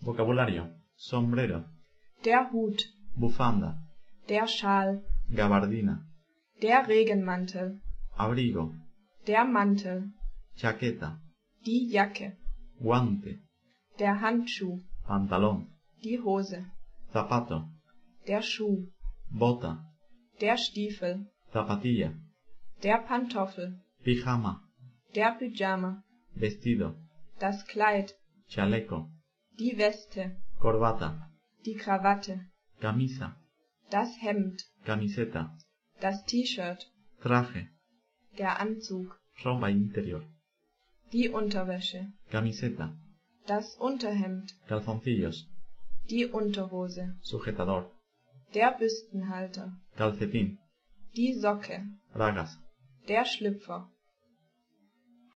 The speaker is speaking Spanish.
Vocabulario: sombrero, der Hut, bufanda, der Schal, gabardina, der Regenmantel, abrigo, der Mantel, chaqueta, die Jacke, guante, der Handschuh, pantalón, die Hose, zapato, der Schuh, bota, der Stiefel, zapatilla, der Pantoffel, pijama, der Pyjama, vestido, das Kleid, chaleco, die Weste, corbata, die Krawatte, camisa, das Hemd, camiseta, das T-Shirt, traje, der Anzug, ropa interior, die Unterwäsche, camiseta, das Unterhemd, calzoncillos, die Unterhose, sujetador, der Büstenhalter, calcetín, die Socke, bragas, der Schlüpfer,